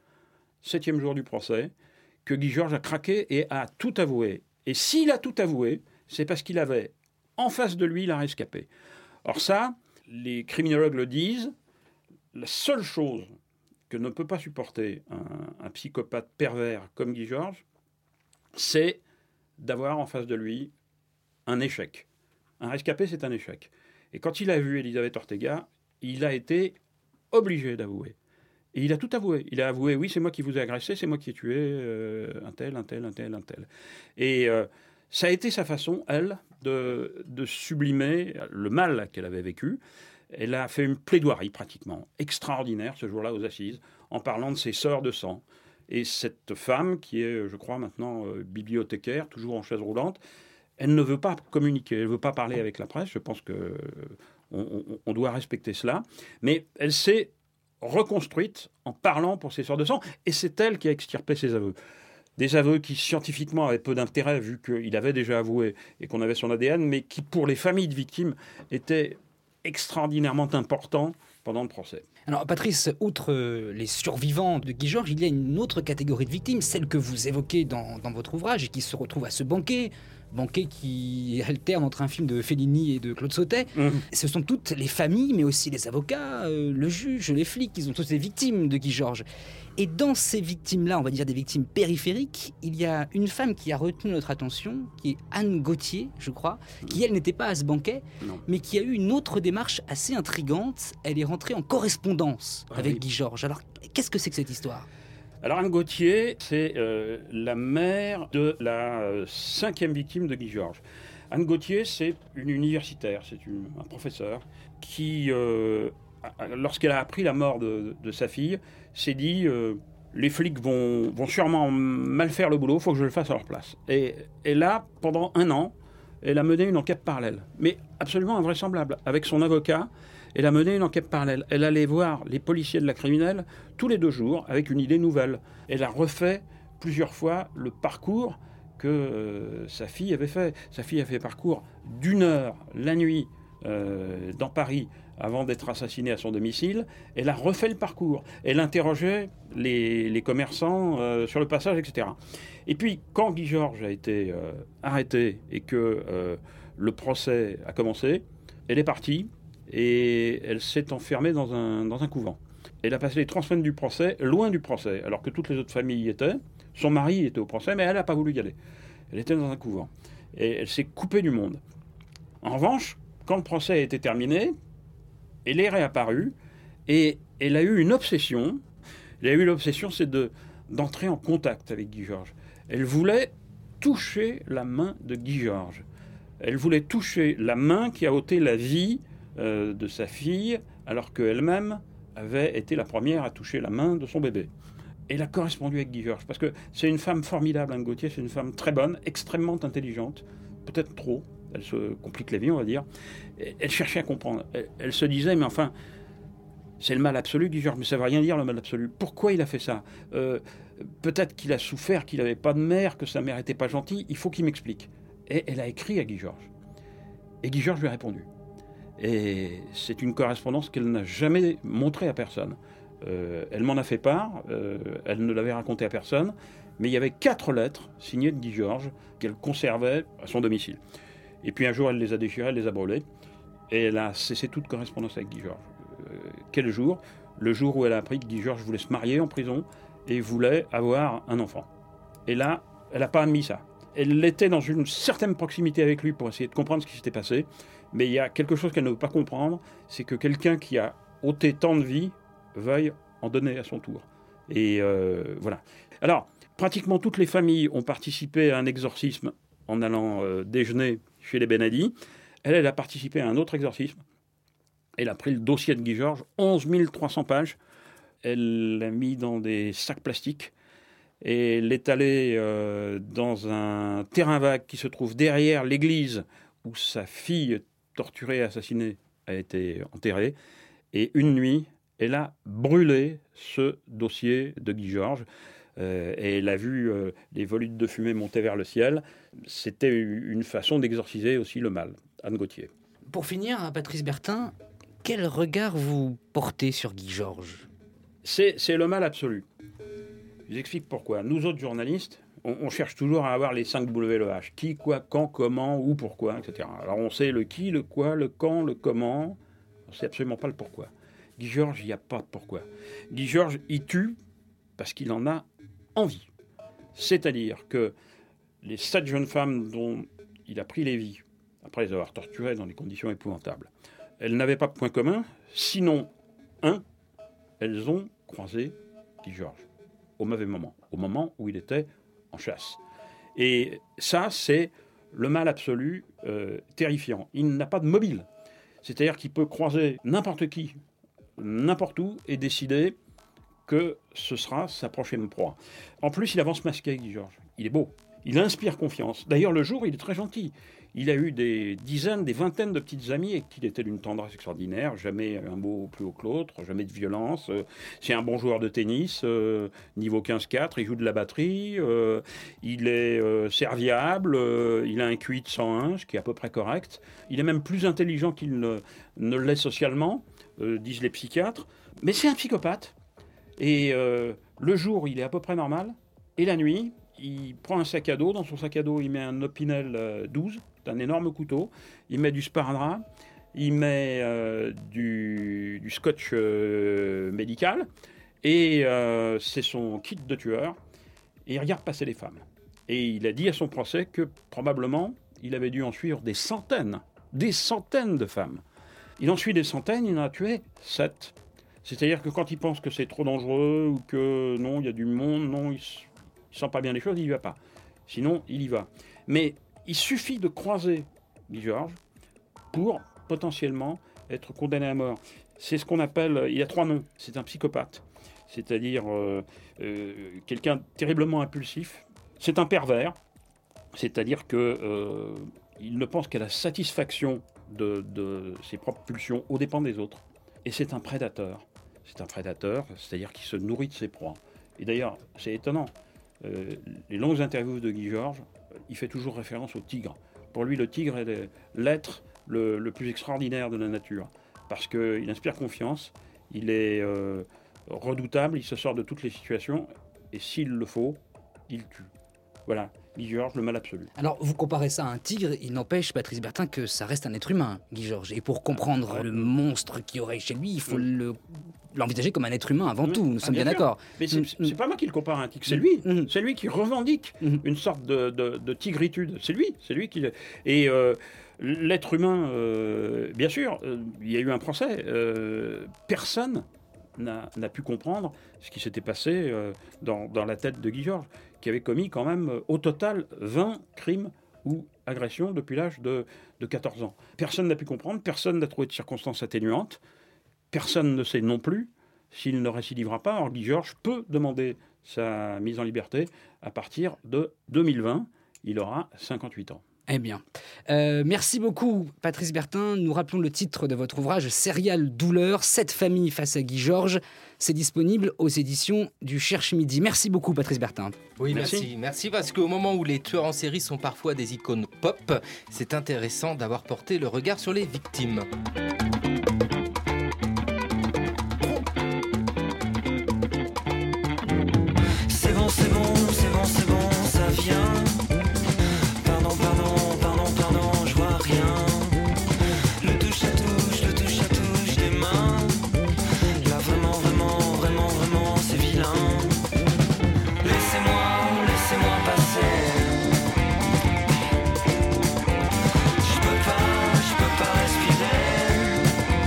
7e jour du procès, que Guy Georges a craqué et a tout avoué. Et s'il a tout avoué, c'est parce qu'il avait en face de lui la rescapée. Or ça, les criminologues le disent, la seule chose que ne peut pas supporter un psychopathe pervers comme Guy Georges, c'est d'avoir en face de lui un échec. Un rescapé, c'est un échec. Et quand il a vu Elisabeth Ortega, il a été obligé d'avouer. Et il a tout avoué. Il a avoué, oui, c'est moi qui vous ai agressé, c'est moi qui ai tué un tel. Et ça a été sa façon, elle, de sublimer le mal qu'elle avait vécu. Elle a fait une plaidoirie pratiquement extraordinaire ce jour-là aux assises, en parlant de ses sœurs de sang. Et cette femme, qui est, je crois, maintenant bibliothécaire, toujours en chaise roulante, elle ne veut pas communiquer, elle ne veut pas parler avec la presse. Je pense qu'on doit respecter cela. Mais elle s'est reconstruite en parlant pour ses sœurs de sang. Et c'est elle qui a extirpé ses aveux. Des aveux qui, scientifiquement, avaient peu d'intérêt, vu qu'il avait déjà avoué et qu'on avait son ADN, mais qui, pour les familles de victimes, étaient extraordinairement importants pendant le procès. Alors Patrice, outre les survivants de Guy Georges, il y a une autre catégorie de victimes, celle que vous évoquez dans votre ouvrage et qui se retrouve à ce banquet qui alterne entre un film de Fellini et de Claude Sautet. Ce sont toutes les familles, mais aussi les avocats, le juge, les flics, ils ont tous été victimes de Guy Georges. Et dans ces victimes-là, on va dire des victimes périphériques, il y a une femme qui a retenu notre attention, qui est Anne Gauthier, je crois, qui elle n'était pas à ce banquet, mais qui a eu une autre démarche assez intrigante. Elle est rentrée en correspondance avec Guy Georges. Alors, qu'est-ce que c'est que cette histoire ? Alors Anne Gauthier, c'est la mère de la 5e victime de Guy Georges. Anne Gauthier, c'est une universitaire, c'est un professeur qui, lorsqu'elle a appris la mort de sa fille, s'est dit les flics vont sûrement mal faire le boulot, il faut que je le fasse à leur place. Et là, pendant 1 an, elle a mené une enquête parallèle, mais absolument invraisemblable. Avec son avocat, elle a mené une enquête parallèle. Elle allait voir les policiers de la criminelle tous les 2 jours avec une idée nouvelle. Elle a refait plusieurs fois le parcours que sa fille avait fait. Sa fille a fait parcours d'1 heure la nuit dans Paris avant d'être assassinée à son domicile. Elle a refait le parcours. Elle interrogeait les commerçants sur le passage, etc. Et puis, quand Guy Georges a été arrêté et que le procès a commencé, elle est partie. Et elle s'est enfermée dans un couvent. Elle a passé les 3 semaines du procès, loin du procès, alors que toutes les autres familles y étaient. Son mari était au procès, mais elle n'a pas voulu y aller. Elle était dans un couvent. Et elle s'est coupée du monde. En revanche, quand le procès a été terminé, elle est réapparue et elle a eu une obsession. Elle a eu l'obsession, c'est d'entrer en contact avec Guy Georges. Elle voulait toucher la main de Guy Georges. Elle voulait toucher la main qui a ôté la vie de sa fille, alors qu'elle-même avait été la première à toucher la main de son bébé. Elle a correspondu avec Guy Georges, parce que c'est une femme formidable, Anne Gauthier, c'est une femme très bonne, extrêmement intelligente, peut-être trop, elle se complique la vie, on va dire. Elle cherchait à comprendre, elle se disait, mais enfin, c'est le mal absolu, Guy Georges, mais ça ne veut rien dire, le mal absolu. Pourquoi il a fait ça ? Peut-être qu'il a souffert, qu'il n'avait pas de mère, que sa mère n'était pas gentille, il faut qu'il m'explique. Et elle a écrit à Guy Georges. Et Guy Georges lui a répondu. Et c'est une correspondance qu'elle n'a jamais montrée à personne. Elle m'en a fait part, elle ne l'avait racontée à personne, mais il y avait 4 lettres signées de Guy Georges qu'elle conservait à son domicile. Et puis un jour, elle les a déchirées, elle les a brûlées, et elle a cessé toute correspondance avec Guy Georges. Quel jour ? Le jour où elle a appris que Guy Georges voulait se marier en prison et voulait avoir un enfant. Et là, elle n'a pas admis ça. Elle était dans une certaine proximité avec lui pour essayer de comprendre ce qui s'était passé. Mais il y a quelque chose qu'elle ne veut pas comprendre, c'est que quelqu'un qui a ôté tant de vie veuille en donner à son tour. Et voilà. Alors, pratiquement toutes les familles ont participé à un exorcisme en allant déjeuner chez les Benadi. Elle a participé à un autre exorcisme. Elle a pris le dossier de Guy Georges, 11 300 pages. Elle l'a mis dans des sacs plastiques. Et elle est allée dans un terrain vague qui se trouve derrière l'église où sa fille torturée et assassinée a été enterrée. Et une nuit, elle a brûlé ce dossier de Guy Georges. Et elle a vu les volutes de fumée monter vers le ciel. C'était une façon d'exorciser aussi le mal. Anne Gauthier. Pour finir, Patrice Bertin, quel regard vous portez sur Guy Georges ? C'est le mal absolu. Je vous explique pourquoi. Nous autres journalistes, on cherche toujours à avoir les 5 WLH. Qui, quoi, quand, comment, où, pourquoi, etc. Alors on sait le qui, le quoi, le quand, le comment. On ne sait absolument pas le pourquoi. Guy Georges, il n'y a pas de pourquoi. Guy Georges, il tue parce qu'il en a envie. C'est-à-dire que les 7 jeunes femmes dont il a pris les vies, après les avoir torturées dans des conditions épouvantables, elles n'avaient pas de point commun, sinon, 1, elles ont croisé Guy Georges au mauvais moment, au moment où il était en chasse. Et ça, c'est le mal absolu, terrifiant. Il n'a pas de mobile. C'est-à-dire qu'il peut croiser n'importe qui, n'importe où, et décider que ce sera sa prochaine proie. En plus, il avance masqué, Guy Georges. Il est beau. Il inspire confiance. D'ailleurs, le jour, il est très gentil. Il a eu des dizaines, des vingtaines de petites amies avec qui il était d'une tendresse extraordinaire. Jamais un mot plus haut que l'autre, jamais de violence. C'est un bon joueur de tennis, niveau 15-4. Il joue de la batterie. Il est serviable. Il a un QI de 101, ce qui est à peu près correct. Il est même plus intelligent qu'il ne l'est socialement, disent les psychiatres. Mais c'est un psychopathe. Et le jour, il est à peu près normal. Et la nuit, il prend un sac à dos. Dans son sac à dos, il met un Opinel 12, un énorme couteau. Il met du sparadrap. Il met du scotch médical. Et c'est son kit de tueur. Et il regarde passer les femmes. Et il a dit à son procès que probablement, il avait dû en suivre des centaines de femmes. Il en suit des centaines, il en a tué 7. C'est-à-dire que quand il pense que c'est trop dangereux ou que non, il y a du monde, non, il sent pas bien les choses, il y va pas. Sinon, il y va. Mais il suffit de croiser Guy Georges pour potentiellement être condamné à mort. C'est ce qu'on appelle, il y a 3 noms. C'est un psychopathe, c'est-à-dire quelqu'un terriblement impulsif. C'est un pervers, c'est-à-dire que il ne pense qu'à la satisfaction de ses propres pulsions aux dépens des autres. Et c'est un prédateur. C'est un prédateur, c'est-à-dire qu'il se nourrit de ses proies. Et d'ailleurs, c'est étonnant. Les longues interviews de Guy Georges, il fait toujours référence au tigre. Pour lui, le tigre est l'être le plus extraordinaire de la nature. Parce qu'il inspire confiance, il est redoutable, il se sort de toutes les situations, et s'il le faut, il tue. Voilà, Guy Georges, le mal absolu. Alors, vous comparez ça à un tigre, il n'empêche, Patrice Bertin, que ça reste un être humain, Guy Georges. Et pour comprendre le monstre qu'il y aurait chez lui, il faut l'envisager comme un être humain avant tout, nous sommes bien d'accord. Mais c'est pas moi qui le compare à un tigre, c'est lui. C'est lui qui revendique une sorte de tigritude. C'est lui qui... Et l'être humain, bien sûr, il y a eu un procès. Personne n'a pu comprendre ce qui s'était passé dans la tête de Guy Georges, qui avait commis quand même au total 20 crimes ou agressions depuis l'âge de 14 ans. Personne n'a pu comprendre, personne n'a trouvé de circonstances atténuantes, personne ne sait non plus s'il ne récidivera pas. Or, Guy Georges peut demander sa mise en liberté à partir de 2020. Il aura 58 ans. Eh bien, merci beaucoup Patrice Bertin. Nous rappelons le titre de votre ouvrage, Serial Douleur, 7 familles face à Guy Georges. C'est disponible aux éditions du Cherche Midi. Merci beaucoup Patrice Bertin. Oui, merci parce qu'au moment où les tueurs en série sont parfois des icônes pop, c'est intéressant d'avoir porté le regard sur les victimes. C'est bon, ça vient. Pardon, je vois rien. Le touche à touche des mains. Là vraiment, c'est vilain. Laissez-moi passer. Je peux pas respirer.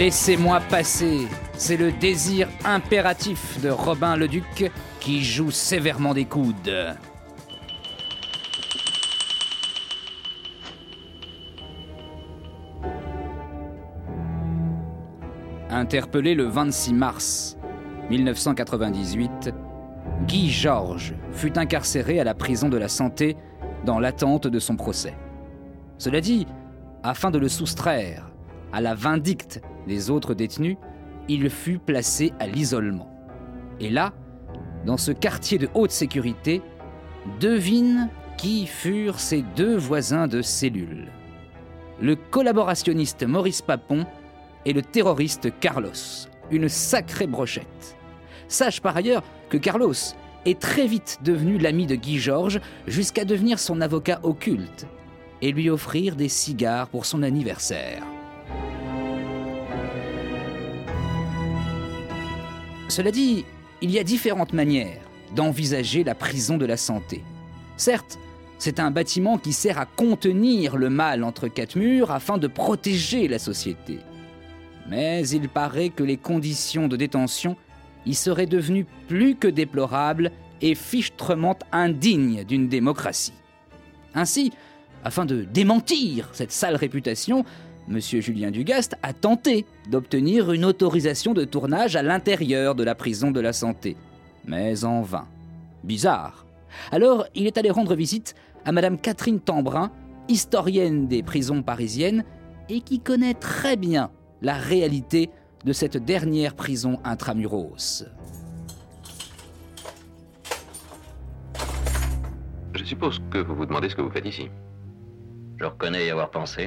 Laissez-moi passer, c'est le désir impératif de Robin le Duc qui joue sévèrement des coudes. Interpellé le 26 mars 1998, Guy Georges fut incarcéré à la prison de la Santé dans l'attente de son procès. Cela dit, afin de le soustraire à la vindicte des autres détenus, il fut placé à l'isolement. Et là, dans ce quartier de haute sécurité, devine qui furent ses 2 voisins de cellule. Le collaborationniste Maurice Papon et le terroriste Carlos. Une sacrée brochette. Sache par ailleurs que Carlos est très vite devenu l'ami de Guy Georges jusqu'à devenir son avocat occulte et lui offrir des cigares pour son anniversaire. Cela dit, il y a différentes manières d'envisager la prison de la Santé. Certes, c'est un bâtiment qui sert à contenir le mal entre 4 murs afin de protéger la société. Mais il paraît que les conditions de détention y seraient devenues plus que déplorables et fichtrement indignes d'une démocratie. Ainsi, afin de démentir cette sale réputation, M. Julien Dugast a tenté d'obtenir une autorisation de tournage à l'intérieur de la prison de la Santé. Mais en vain. Bizarre. Alors, il est allé rendre visite à Madame Catherine Tambrin, historienne des prisons parisiennes, et qui connaît très bien la réalité de cette dernière prison intramuros. Je suppose que vous vous demandez ce que vous faites ici. Je reconnais y avoir pensé.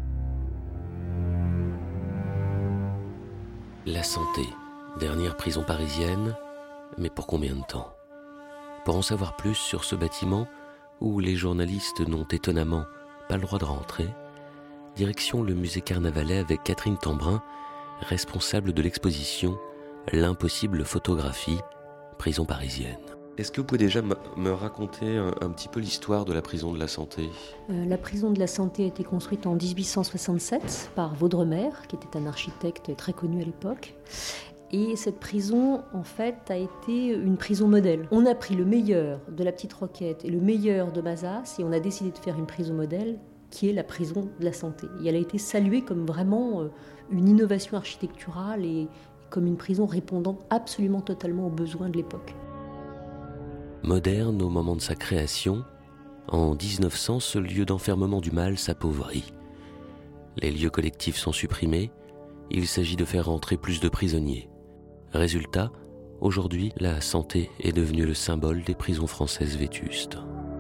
La Santé, dernière prison parisienne, mais pour combien de temps? Pour en savoir plus sur ce bâtiment où les journalistes n'ont étonnamment pas le droit de rentrer, direction le musée Carnavalet avec Catherine Tambrin, responsable de l'exposition « L'impossible photographie, prison parisienne ». Est-ce que vous pouvez déjà me raconter un petit peu l'histoire de la prison de la Santé ? La prison de la Santé a été construite en 1867 par Vaudremer, qui était un architecte très connu à l'époque. Et cette prison, en fait, a été une prison modèle. On a pris le meilleur de la Petite Roquette et le meilleur de Mazas et on a décidé de faire une prison modèle qui est la prison de la Santé. Et elle a été saluée comme vraiment une innovation architecturale et comme une prison répondant absolument totalement aux besoins de l'époque. Moderne au moment de sa création, en 1900, ce lieu d'enfermement du mal s'appauvrit. Les lieux collectifs sont supprimés, il s'agit de faire rentrer plus de prisonniers. Résultat, aujourd'hui, la Santé est devenue le symbole des prisons françaises vétustes.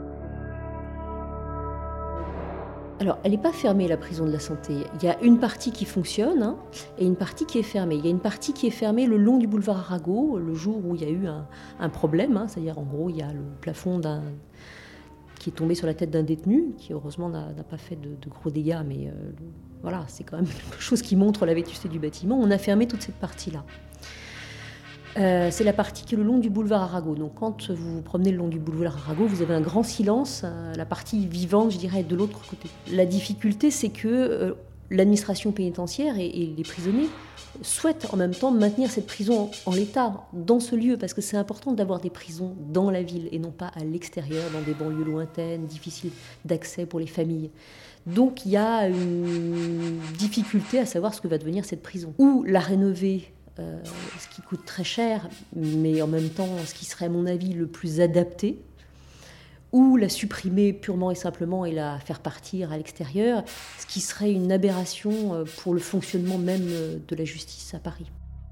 Alors, elle n'est pas fermée, la prison de la Santé. Il y a une partie qui fonctionne et une partie qui est fermée. Il y a une partie qui est fermée le long du boulevard Arago, le jour où il y a eu un problème. C'est-à-dire, en gros, il y a le plafond qui est tombé sur la tête d'un détenu, qui heureusement n'a pas fait de gros dégâts, mais voilà, c'est quand même quelque chose qui montre la vétusté du bâtiment. On a fermé toute cette partie-là. C'est la partie qui est le long du boulevard Arago. Donc quand vous vous promenez le long du boulevard Arago, vous avez un grand silence, la partie vivante, je dirais, est de l'autre côté. La difficulté, c'est que l'administration pénitentiaire et les prisonniers souhaitent en même temps maintenir cette prison en l'état, dans ce lieu, parce que c'est important d'avoir des prisons dans la ville et non pas à l'extérieur, dans des banlieues lointaines, difficiles d'accès pour les familles. Donc il y a une difficulté à savoir ce que va devenir cette prison. Ou la rénover, ce qui coûte très cher, mais en même temps, ce qui serait, à mon avis, le plus adapté, ou la supprimer purement et simplement et la faire partir à l'extérieur, ce qui serait une aberration pour le fonctionnement même de la justice à Paris.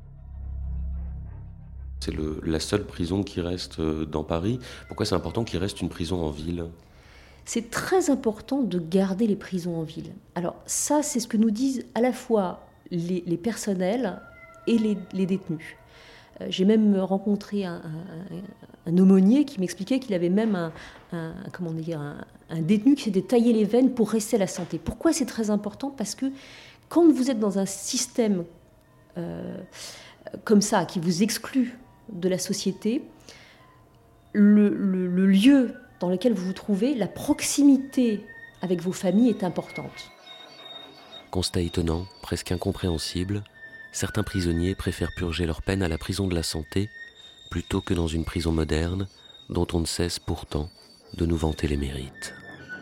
C'est la seule prison qui reste dans Paris. Pourquoi c'est important qu'il reste une prison en ville ? C'est très important de garder les prisons en ville. Alors ça, c'est ce que nous disent à la fois les personnels et les détenus. J'ai même rencontré un aumônier qui m'expliquait qu'il avait même un détenu qui s'était taillé les veines pour rester à la Santé. Pourquoi c'est très important ? Parce que quand vous êtes dans un système comme ça, qui vous exclut de la société, le lieu dans lequel vous vous trouvez, la proximité avec vos familles est importante. Constat étonnant, presque incompréhensible, certains prisonniers préfèrent purger leur peine à la prison de la Santé plutôt que dans une prison moderne dont on ne cesse pourtant de nous vanter les mérites.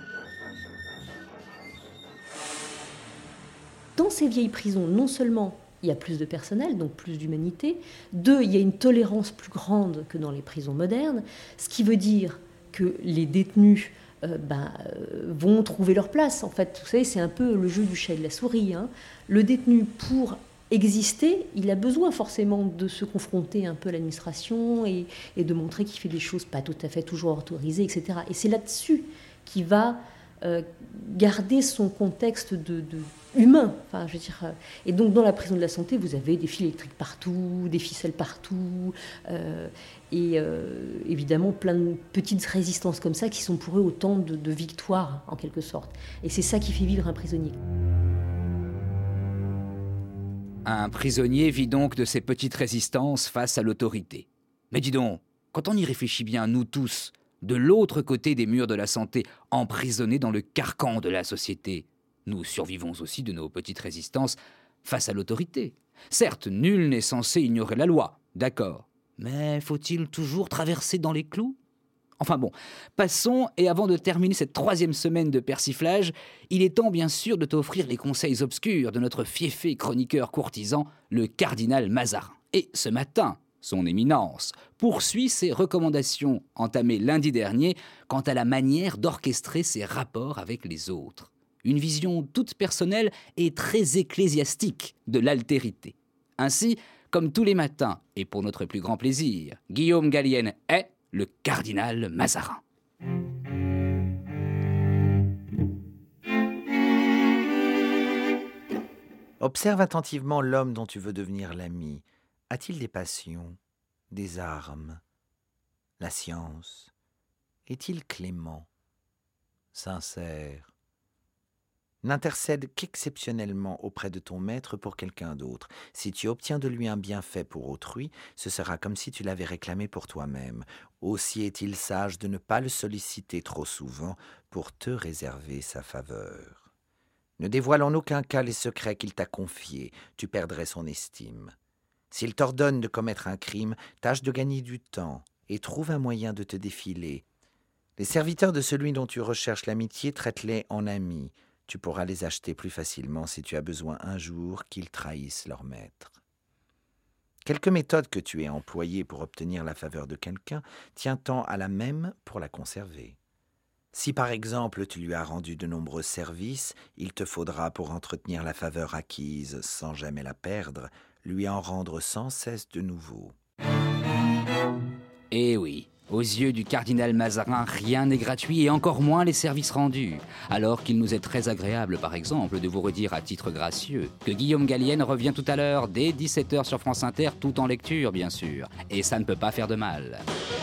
Dans ces vieilles prisons, non seulement il y a plus de personnel, donc plus d'humanité, 2, il y a une tolérance plus grande que dans les prisons modernes, ce qui veut dire que les détenus vont trouver leur place. En fait, vous savez, c'est un peu le jeu du chat et de la souris. Le détenu, pour exister, il a besoin forcément de se confronter un peu à l'administration et de montrer qu'il fait des choses pas tout à fait toujours autorisées, etc. Et c'est là-dessus qu'il va garder son contexte de humain. Enfin, je veux dire, et donc, dans la prison de la Santé, vous avez des fils électriques partout, des ficelles partout, et évidemment plein de petites résistances comme ça qui sont pour eux autant de victoires, en quelque sorte. Et c'est ça qui fait vivre un prisonnier. Un prisonnier vit donc de ces petites résistances face à l'autorité. Mais dis donc, quand on y réfléchit bien, nous tous, de l'autre côté des murs de la Santé, emprisonnés dans le carcan de la société, nous survivons aussi de nos petites résistances face à l'autorité. Certes, nul n'est censé ignorer la loi, d'accord. Mais faut-il toujours traverser dans les clous ? Enfin bon, passons, et avant de terminer cette 3e semaine de persiflage, il est temps bien sûr de t'offrir les conseils obscurs de notre fiefé chroniqueur courtisan, le cardinal Mazarin. Et ce matin, son éminence poursuit ses recommandations entamées lundi dernier quant à la manière d'orchestrer ses rapports avec les autres. Une vision toute personnelle et très ecclésiastique de l'altérité. Ainsi, comme tous les matins, et pour notre plus grand plaisir, Guillaume Gallienne est le cardinal Mazarin. Observe attentivement l'homme dont tu veux devenir l'ami. A-t-il des passions, des armes, la science ? Est-il clément, sincère ? N'intercède qu'exceptionnellement auprès de ton maître pour quelqu'un d'autre. Si tu obtiens de lui un bienfait pour autrui, ce sera comme si tu l'avais réclamé pour toi-même. Aussi est-il sage de ne pas le solliciter trop souvent pour te réserver sa faveur. Ne dévoile en aucun cas les secrets qu'il t'a confiés, tu perdrais son estime. S'il t'ordonne de commettre un crime, tâche de gagner du temps et trouve un moyen de te défiler. Les serviteurs de celui dont tu recherches l'amitié, traite-les en amis. Tu pourras les acheter plus facilement si tu as besoin un jour qu'ils trahissent leur maître. Quelque méthode que tu aies employée pour obtenir la faveur de quelqu'un, tiens-t'en à la même pour la conserver. Si par exemple tu lui as rendu de nombreux services, il te faudra pour entretenir la faveur acquise sans jamais la perdre, lui en rendre sans cesse de nouveau. Eh oui, aux yeux du cardinal Mazarin, rien n'est gratuit et encore moins les services rendus. Alors qu'il nous est très agréable, par exemple, de vous redire à titre gracieux que Guillaume Gallienne revient tout à l'heure dès 17h sur France Inter, tout en lecture, bien sûr. Et ça ne peut pas faire de mal.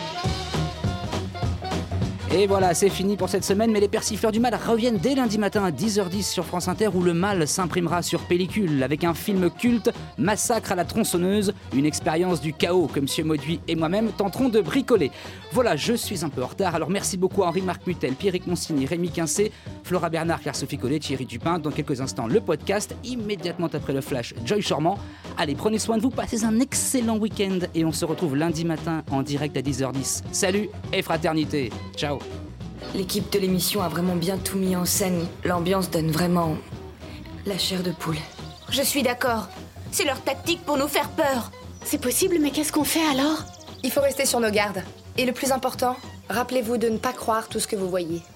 Et voilà, c'est fini pour cette semaine, mais les persifleurs du mal reviennent dès lundi matin à 10h10 sur France Inter où le mal s'imprimera sur pellicule avec un film culte, Massacre à la tronçonneuse, une expérience du chaos que M. Mauduit et moi-même tenterons de bricoler. Voilà, je suis un peu en retard, alors merci beaucoup à Henri-Marc Mutel, Pierrick Monsigny, Rémi Quincé, Flora Bernard, Claire-Sophie Collet, Thierry Dupin. Dans quelques instants, le podcast, immédiatement après le flash, Joy Charmant. Allez, prenez soin de vous, passez un excellent week-end et on se retrouve lundi matin en direct à 10h10. Salut et fraternité. Ciao. L'équipe de l'émission a vraiment bien tout mis en scène. L'ambiance donne vraiment la chair de poule. Je suis d'accord. C'est leur tactique pour nous faire peur. C'est possible, mais qu'est-ce qu'on fait alors ? Il faut rester sur nos gardes. Et le plus important, rappelez-vous de ne pas croire tout ce que vous voyez.